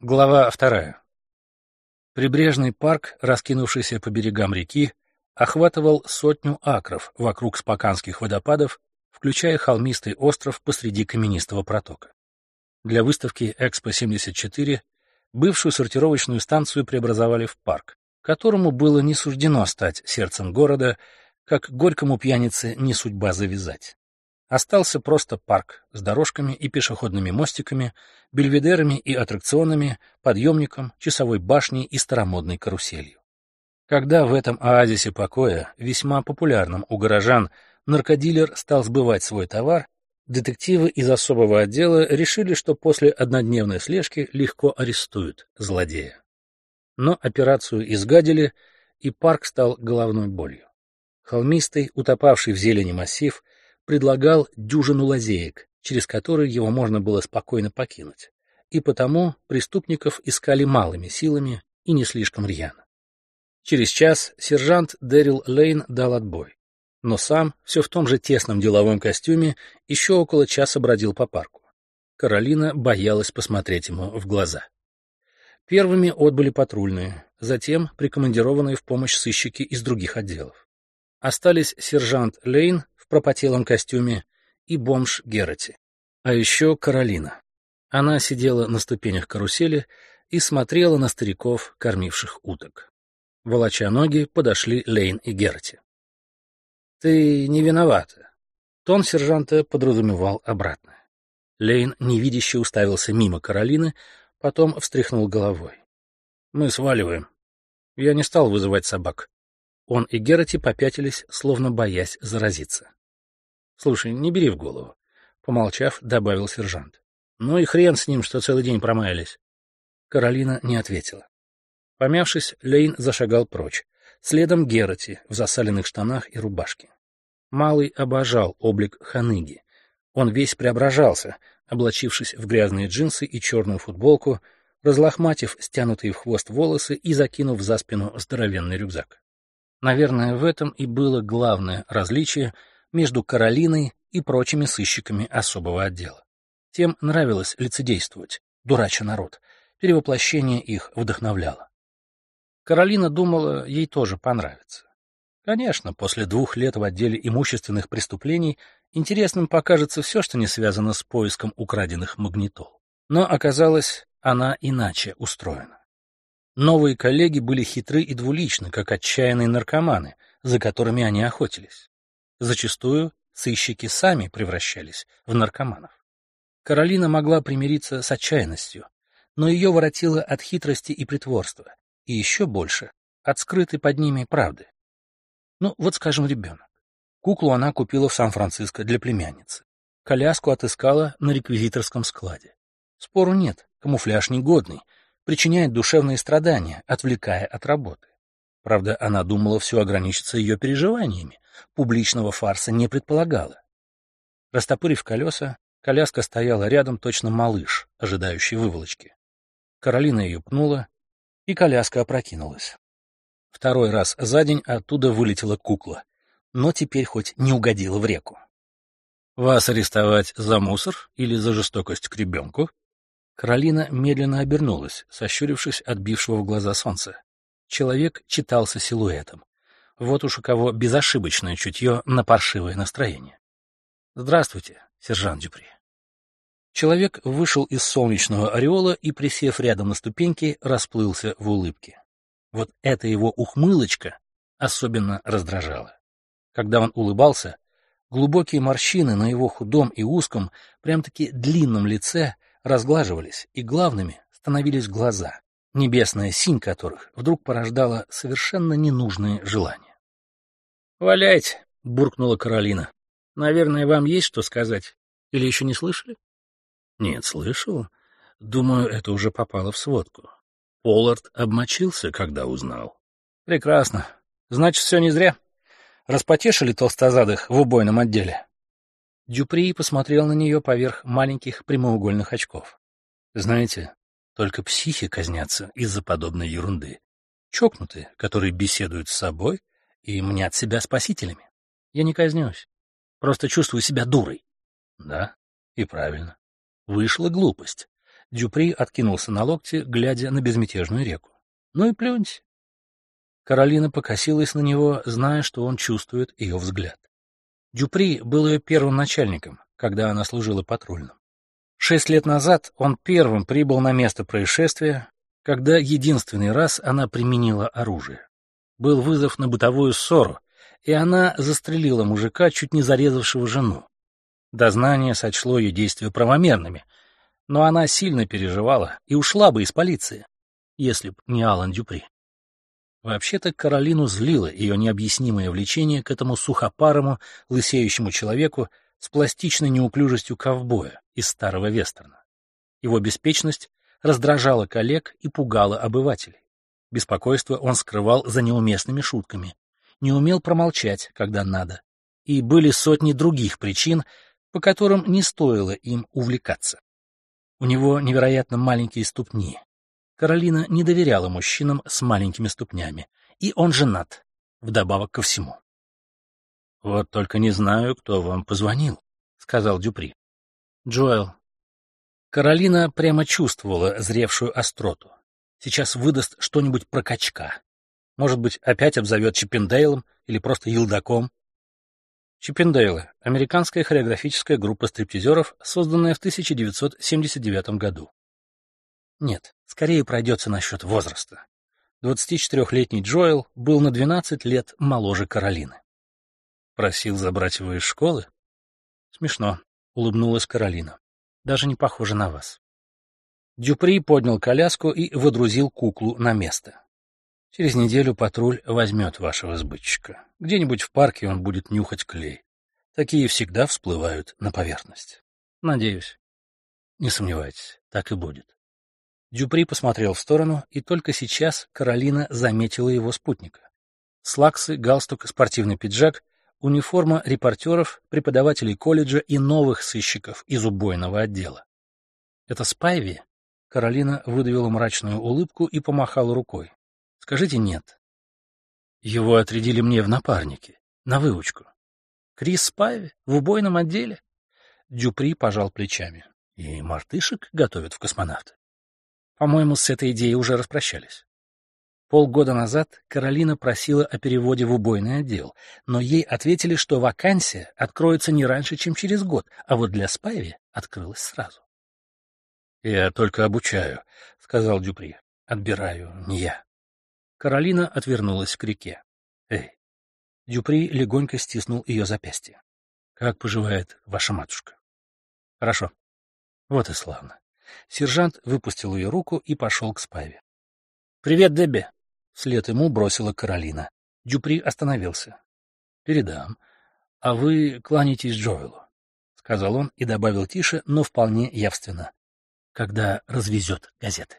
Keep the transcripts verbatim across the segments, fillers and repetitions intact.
Глава вторая. Прибрежный парк, раскинувшийся по берегам реки, охватывал сотню акров вокруг споканских водопадов, включая холмистый остров посреди каменистого протока. Для выставки Экспо семьдесят четыре бывшую сортировочную станцию преобразовали в парк, которому было не суждено стать сердцем города, как горькому пьянице не судьба завязать. Остался просто парк с дорожками и пешеходными мостиками, бельведерами и аттракционами, подъемником, часовой башней и старомодной каруселью. Когда в этом оазисе покоя, весьма популярном у горожан, наркодилер стал сбывать свой товар, детективы из особого отдела решили, что после однодневной слежки легко арестуют злодея. Но операцию изгадили, и парк стал головной болью. Холмистый, утопавший в зелени массив предлагал дюжину лазеек, через которые его можно было спокойно покинуть, и потому преступников искали малыми силами и не слишком рьяно. Через час сержант Дэрил Лейн дал отбой, но сам, все в том же тесном деловом костюме, еще около часа бродил по парку. Каролина боялась посмотреть ему в глаза. Первыми отбыли патрульные, затем прикомандированные в помощь сыщики из других отделов. Остались сержант Лейн в пропотелом костюме и бомж Герати. А еще Каролина. Она сидела на ступенях карусели и смотрела на стариков, кормивших уток. Волоча ноги, подошли Лейн и Герати. «Ты не виновата». Тон сержанта подразумевал обратное. Лейн невидяще уставился мимо Каролины, потом встряхнул головой. «Мы сваливаем. Я не стал вызывать собак». Он и Герати попятились, словно боясь заразиться. «Слушай, не бери в голову», — помолчав, добавил сержант. «Ну и хрен с ним, что целый день промаялись». Каролина не ответила. Помявшись, Лейн зашагал прочь, следом Герати в засаленных штанах и рубашке. Малый обожал облик ханыги. Он весь преображался, облачившись в грязные джинсы и черную футболку, разлохматив стянутые в хвост волосы и закинув за спину здоровенный рюкзак. Наверное, в этом и было главное различие между Каролиной и прочими сыщиками особого отдела. Тем нравилось лицедействовать, дурача народ, перевоплощение их вдохновляло. Каролина думала, ей тоже понравится. Конечно, после двух лет в отделе имущественных преступлений интересным покажется все, что не связано с поиском украденных магнитол. Но оказалось, она иначе устроена. Новые коллеги были хитры и двуличны, как отчаянные наркоманы, за которыми они охотились. Зачастую сыщики сами превращались в наркоманов. Каролина могла примириться с отчаянностью, но ее воротило от хитрости и притворства, и еще больше от скрытой под ними правды. Ну, вот, скажем, ребенок. Куклу она купила в Сан-Франциско для племянницы. Коляску отыскала на реквизиторском складе. Спору нет, камуфляж негодный, причиняет душевные страдания, отвлекая от работы. Правда, она думала все ограничится ее переживаниями, публичного фарса не предполагала. Растопырив колеса, коляска стояла рядом точно малыш, ожидающий выволочки. Каролина ее пнула, и коляска опрокинулась. Второй раз за день оттуда вылетела кукла, но теперь хоть не угодила в реку. «Вас арестовать за мусор или за жестокость к ребенку?» Каролина медленно обернулась, сощурившись от бившего в глаза солнца. Человек читался силуэтом. Вот уж у кого безошибочное чутье на паршивое настроение. «Здравствуйте, сержант Дюпри». Человек вышел из солнечного ореола и, присев рядом на ступеньки, расплылся в улыбке. Вот эта его ухмылочка особенно раздражала. Когда он улыбался, глубокие морщины на его худом и узком, прям-таки длинном лице разглаживались, и главными становились глаза, небесная синь которых вдруг порождала совершенно ненужные желания. «Валяйте!» — буркнула Каролина. «Наверное, вам есть что сказать? Или еще не слышали?» «Нет, слышал. Думаю, это уже попало в сводку. Поллард обмочился, когда узнал». «Прекрасно. Значит, все не зря. Распотешили толстозадых в убойном отделе?» Дюпри посмотрел на нее поверх маленьких прямоугольных очков. «Знаете, только психи казнятся из-за подобной ерунды. Чокнутые, которые беседуют с собой и мнят себя спасителями. Я не казнюсь. Просто чувствую себя дурой». «Да, и правильно. Вышла глупость. Дюпри откинулся на локте, глядя на безмятежную реку. «Ну и плюньте». Каролина покосилась на него, зная, что он чувствует ее взгляд. Дюпри был ее первым начальником, когда она служила патрульным. Шесть лет назад он первым прибыл на место происшествия, когда единственный раз она применила оружие. Был вызов на бытовую ссору, и она застрелила мужика, чуть не зарезавшего жену. Дознание сочло ее действия правомерными, но она сильно переживала и ушла бы из полиции, если б не Алан Дюпри. Вообще-то Каролину злило ее необъяснимое влечение к этому сухопарому, лысеющему человеку с пластичной неуклюжестью ковбоя из старого вестерна. Его беспечность раздражала коллег и пугала обывателей. Беспокойство он скрывал за неуместными шутками, не умел промолчать, когда надо, и были сотни других причин, по которым не стоило им увлекаться. У него невероятно маленькие ступни. Каролина не доверяла мужчинам с маленькими ступнями, и он женат, вдобавок ко всему. «Вот только не знаю, кто вам позвонил», — сказал Дюпри. «Джоэл». Каролина прямо чувствовала зревшую остроту. Сейчас выдаст что-нибудь про качка. Может быть, опять обзовет Чиппендейлом или просто Елдаком. Чиппендейлы — американская хореографическая группа стриптизеров, созданная в тысяча девятьсот семьдесят девятом году. Нет, скорее пройдется насчет возраста. двадцатичетырехлетний Джоэл был на двенадцать лет моложе Каролины. Просил забрать его из школы? Смешно, улыбнулась Каролина. Даже не похоже на вас. Дюпри поднял коляску и водрузил куклу на место. Через неделю патруль возьмет вашего сбытчика. Где-нибудь в парке он будет нюхать клей. Такие всегда всплывают на поверхность. Надеюсь. Не сомневайтесь, так и будет. Дюпри посмотрел в сторону, и только сейчас Каролина заметила его спутника. Слаксы, галстук, спортивный пиджак, униформа репортеров, преподавателей колледжа и новых сыщиков из убойного отдела. «Это Спайви?» Каролина выдавила мрачную улыбку и помахала рукой. «Скажите нет». Его отрядили мне в напарники, на выучку. «Крис Спайви? В убойном отделе?» Дюпри пожал плечами. «И мартышек готовят в космонавты?» По-моему, с этой идеей уже распрощались. Полгода назад Каролина просила о переводе в убойный отдел, но ей ответили, что вакансия откроется не раньше, чем через год, а вот для Спайви открылась сразу. «Я только обучаю», — сказал Дюпри. «Отбираю не я». Каролина отвернулась к реке. «Эй!» Дюпри легонько стиснул ее запястье. «Как поживает ваша матушка?» «Хорошо». «Вот и славно». Сержант выпустил ее руку и пошел к Спайви. «Привет, Дебби!» — вслед ему бросила Каролина. Дюпри остановился. «Передам. А вы кланяйтесь Джоэлу», — сказал он и добавил тише, но вполне явственно. «Когда развезет газеты».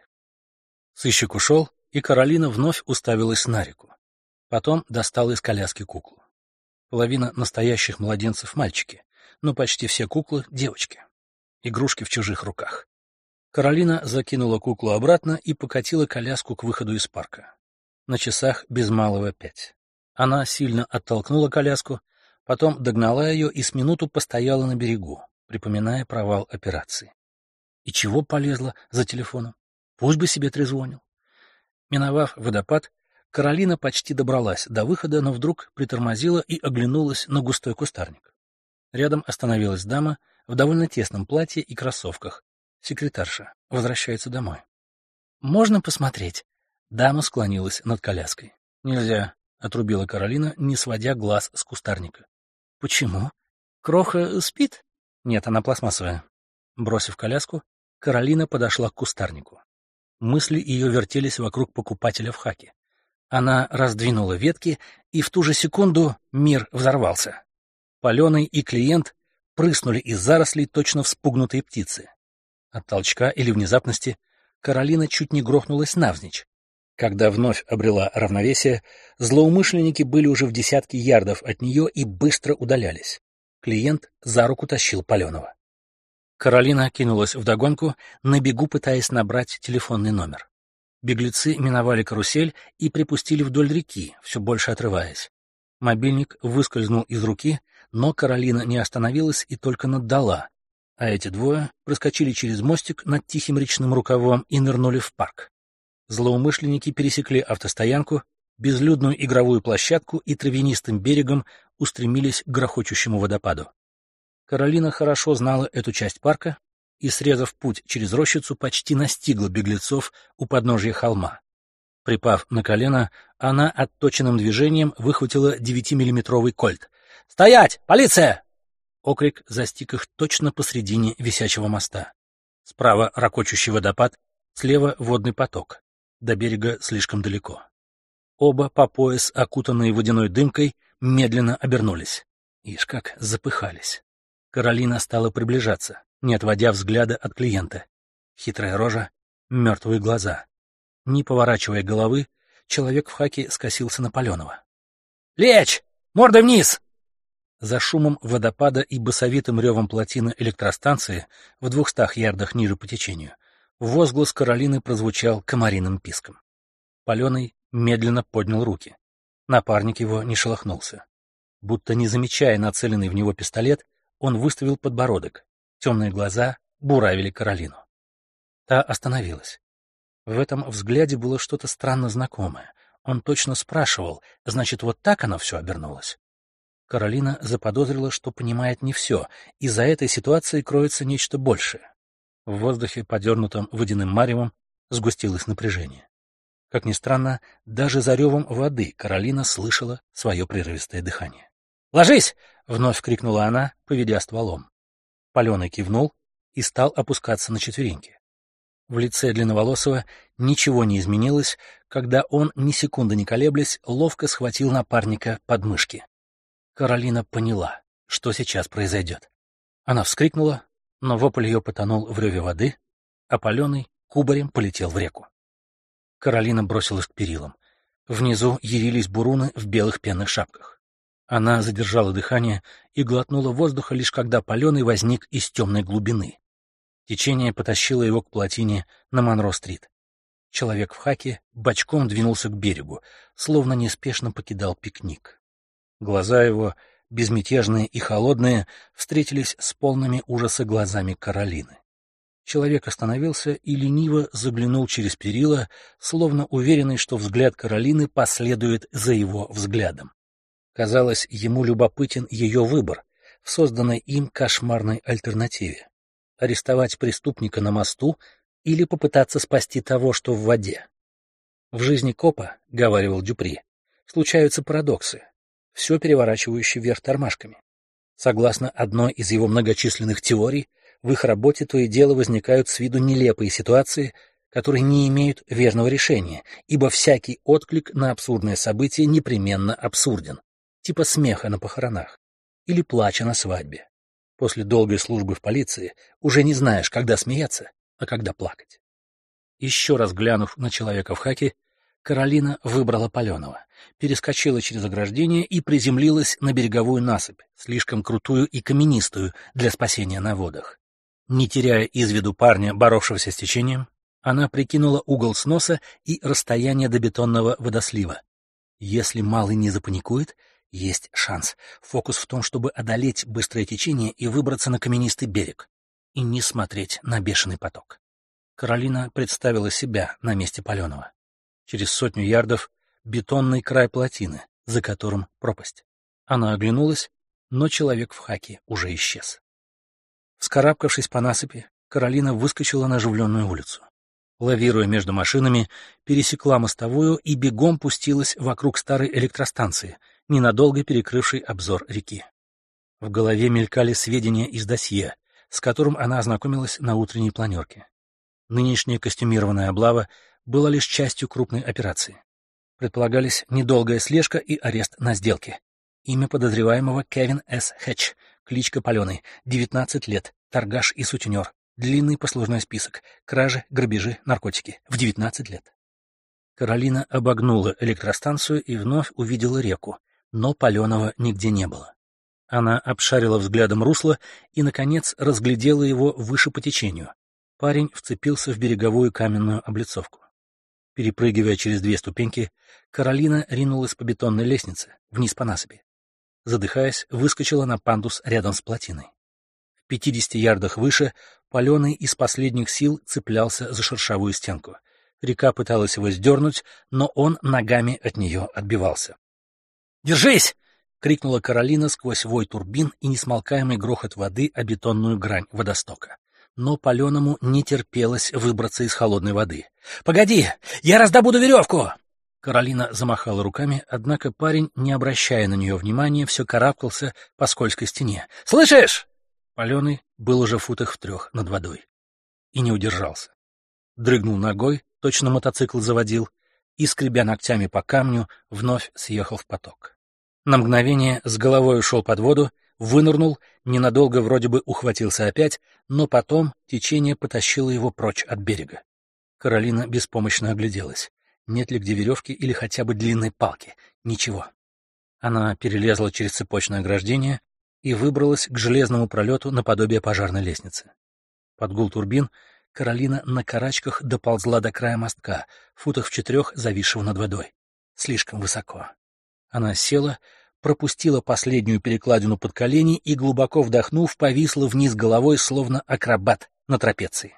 Сыщик ушел, и Каролина вновь уставилась на реку. Потом достала из коляски куклу. Половина настоящих младенцев — мальчики, но почти все куклы — девочки. Игрушки в чужих руках. Каролина закинула куклу обратно и покатила коляску к выходу из парка. На часах без малого пять. Она сильно оттолкнула коляску, потом догнала ее и с минуту постояла на берегу, припоминая провал операции. И чего полезла за телефоном? Пусть бы себе трезвонил. Миновав водопад, Каролина почти добралась до выхода, но вдруг притормозила и оглянулась на густой кустарник. Рядом остановилась дама в довольно тесном платье и кроссовках. Секретарша возвращается домой. «Можно посмотреть?» Дама склонилась над коляской. «Нельзя», — отрубила Каролина, не сводя глаз с кустарника. «Почему? Кроха спит?» «Нет, она пластмассовая». Бросив коляску, Каролина подошла к кустарнику. Мысли ее вертелись вокруг покупателя в хаке. Она раздвинула ветки, и в ту же секунду мир взорвался. Паленый и клиент прыснули из зарослей точно вспугнутые птицы. От толчка или внезапности Каролина чуть не грохнулась навзничь. Когда вновь обрела равновесие, злоумышленники были уже в десятке ярдов от нее и быстро удалялись. Клиент за руку тащил Паленова. Каролина кинулась вдогонку, на бегу пытаясь набрать телефонный номер. Беглецы миновали карусель и припустили вдоль реки, все больше отрываясь. Мобильник выскользнул из руки, но Каролина не остановилась и только наддала. А эти двое проскочили через мостик над тихим речным рукавом и нырнули в парк. Злоумышленники пересекли автостоянку, безлюдную игровую площадку и травянистым берегом устремились к грохочущему водопаду. Каролина хорошо знала эту часть парка и, срезав путь через рощицу, почти настигла беглецов у подножья холма. Припав на колено, она отточенным движением выхватила девятимиллиметровый кольт. «Стоять! Полиция!» Окрик застиг их точно посредине висячего моста. Справа ракочущий водопад, слева водный поток. До берега слишком далеко. Оба по пояс, окутанные водяной дымкой, медленно обернулись. Ишь как запыхались. Каролина стала приближаться, не отводя взгляда от клиента. Хитрая рожа, мертвые глаза. Не поворачивая головы, человек в хаке скосился на Паленова. «Лечь! Мордой вниз!» За шумом водопада и басовитым ревом плотины электростанции в двухстах ярдах ниже по течению возглас Каролины прозвучал комариным писком. Паленый медленно поднял руки. Напарник его не шелохнулся. Будто не замечая нацеленный в него пистолет, он выставил подбородок. Темные глаза буравили Каролину. Та остановилась. В этом взгляде было что-то странно знакомое. Он точно спрашивал, значит, вот так оно все обернулось? Каролина заподозрила, что понимает не все, и за этой ситуацией кроется нечто большее. В воздухе, подернутом водяным маревом, сгустилось напряжение. Как ни странно, даже за ревом воды Каролина слышала свое прерывистое дыхание. «Ложись!» — вновь крикнула она, поведя стволом. Паленый кивнул и стал опускаться на четвереньки. В лице Длинноволосого ничего не изменилось, когда он, ни секунды не колеблясь, ловко схватил напарника под мышки. Каролина поняла, что сейчас произойдет. Она вскрикнула, но вопль ее потонул в реве воды, а Паленый кубарем полетел в реку. Каролина бросилась к перилам. Внизу явились буруны в белых пенных шапках. Она задержала дыхание и глотнула воздуха, лишь когда Паленый возник из темной глубины. Течение потащило его к плотине на Монро-стрит. Человек в хаке бочком двинулся к берегу, словно неспешно покидал пикник. Глаза его, безмятежные и холодные, встретились с полными ужаса глазами Каролины. Человек остановился и лениво заглянул через перила, словно уверенный, что взгляд Каролины последует за его взглядом. Казалось, ему любопытен ее выбор в созданной им кошмарной альтернативе. Арестовать преступника на мосту или попытаться спасти того, что в воде. В жизни копа, — говаривал Дюпри, — случаются парадоксы, все переворачивающее вверх тормашками. Согласно одной из его многочисленных теорий, в их работе то и дело возникают с виду нелепые ситуации, которые не имеют верного решения, ибо всякий отклик на абсурдное событие непременно абсурден, типа смеха на похоронах или плача на свадьбе. После долгой службы в полиции уже не знаешь, когда смеяться, а когда плакать. Еще раз глянув на человека в хаке, Каролина выбрала Паленова, перескочила через ограждение и приземлилась на береговую насыпь, слишком крутую и каменистую для спасения на водах. Не теряя из виду парня, боровшегося с течением, она прикинула угол сноса и расстояние до бетонного водослива. Если малый не запаникует, есть шанс. Фокус в том, чтобы одолеть быстрое течение и выбраться на каменистый берег, и не смотреть на бешеный поток. Каролина представила себя на месте Паленова. Через сотню ярдов бетонный край плотины, за которым пропасть. Она оглянулась, но человек в хаке уже исчез. Вскарабкавшись по насыпи, Каролина выскочила на оживленную улицу. Лавируя между машинами, пересекла мостовую и бегом пустилась вокруг старой электростанции, ненадолго перекрывшей обзор реки. В голове мелькали сведения из досье, с которым она ознакомилась на утренней планерке. Нынешняя костюмированная облава была лишь частью крупной операции. Предполагались недолгая слежка и арест на сделке. Имя подозреваемого Кевин С. Хэтч, кличка Паленый, девятнадцать лет, торгаш и сутенер, длинный послужной список, кражи, грабежи, наркотики, в девятнадцать лет. Каролина обогнула электростанцию и вновь увидела реку, но Паленова нигде не было. Она обшарила взглядом русло и, наконец, разглядела его выше по течению. Парень вцепился в береговую каменную облицовку. Перепрыгивая через две ступеньки, Каролина ринулась по бетонной лестнице, вниз по насыпи. Задыхаясь, выскочила на пандус рядом с плотиной. пятидесяти ярдах выше Паленый из последних сил цеплялся за шершавую стенку. Река пыталась его сдернуть, но он ногами от нее отбивался. «Держись!» — крикнула Каролина сквозь вой турбин и несмолкаемый грохот воды о бетонную грань водостока. Но Паленому не терпелось выбраться из холодной воды. «Погоди! Я раздобуду веревку!» Каролина замахала руками, однако парень, не обращая на нее внимания, все карабкался по скользкой стене. «Слышишь?» Паленый был уже в футах в трех над водой. И не удержался. Дрыгнул ногой, точно мотоцикл заводил, и, скребя ногтями по камню, вновь съехал в поток. На мгновение с головой ушел под воду, вынырнул, ненадолго вроде бы ухватился опять, но потом течение потащило его прочь от берега. Каролина беспомощно огляделась. Нет ли где веревки или хотя бы длинной палки? Ничего. Она перелезла через цепочное ограждение и выбралась к железному пролету наподобие пожарной лестницы. Под гул турбин Каролина на карачках доползла до края мостка, футах в четырех зависшего над водой. Слишком высоко. Она села, пропустила последнюю перекладину под колени и, глубоко вдохнув, повисла вниз головой, словно акробат на трапеции.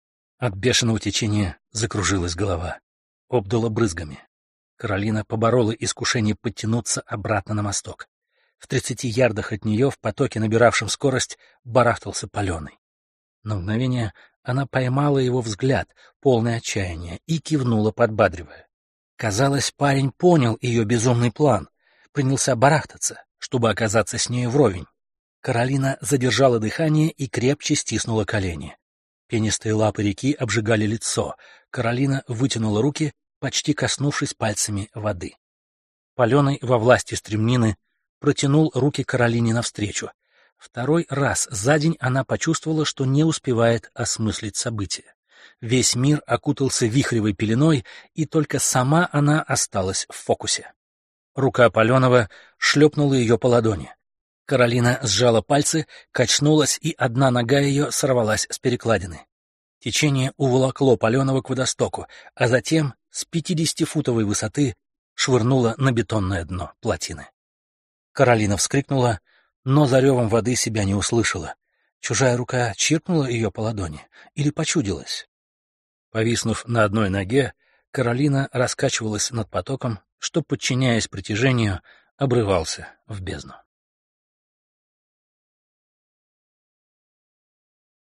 От бешеного течения закружилась голова. Обдала брызгами. Каролина поборола искушение подтянуться обратно на мосток. В тридцати ярдах от нее, в потоке, набиравшем скорость, барахтался Паленый. На мгновение она поймала его взгляд, полный отчаяния, и кивнула, подбадривая. Казалось, парень понял ее безумный план, принялся барахтаться, чтобы оказаться с нею вровень. Каролина задержала дыхание и крепче стиснула колени. Пенистые лапы реки обжигали лицо. Каролина вытянула руки, почти коснувшись пальцами воды. Паленый во власти стремнины протянул руки Каролине навстречу. Второй раз за день она почувствовала, что не успевает осмыслить события. Весь мир окутался вихревой пеленой, и только сама она осталась в фокусе. Рука Паленова шлепнула ее по ладони. Каролина сжала пальцы, качнулась, и одна нога ее сорвалась с перекладины. Течение уволокло Паленова к водостоку, а затем с пятидесятифутовой высоты швырнуло на бетонное дно плотины. Каролина вскрикнула, но за ревом воды себя не услышала. Чужая рука чиркнула ее по ладони или почудилась. Повиснув на одной ноге, Каролина раскачивалась над потоком, что, подчиняясь притяжению, обрывался в бездну.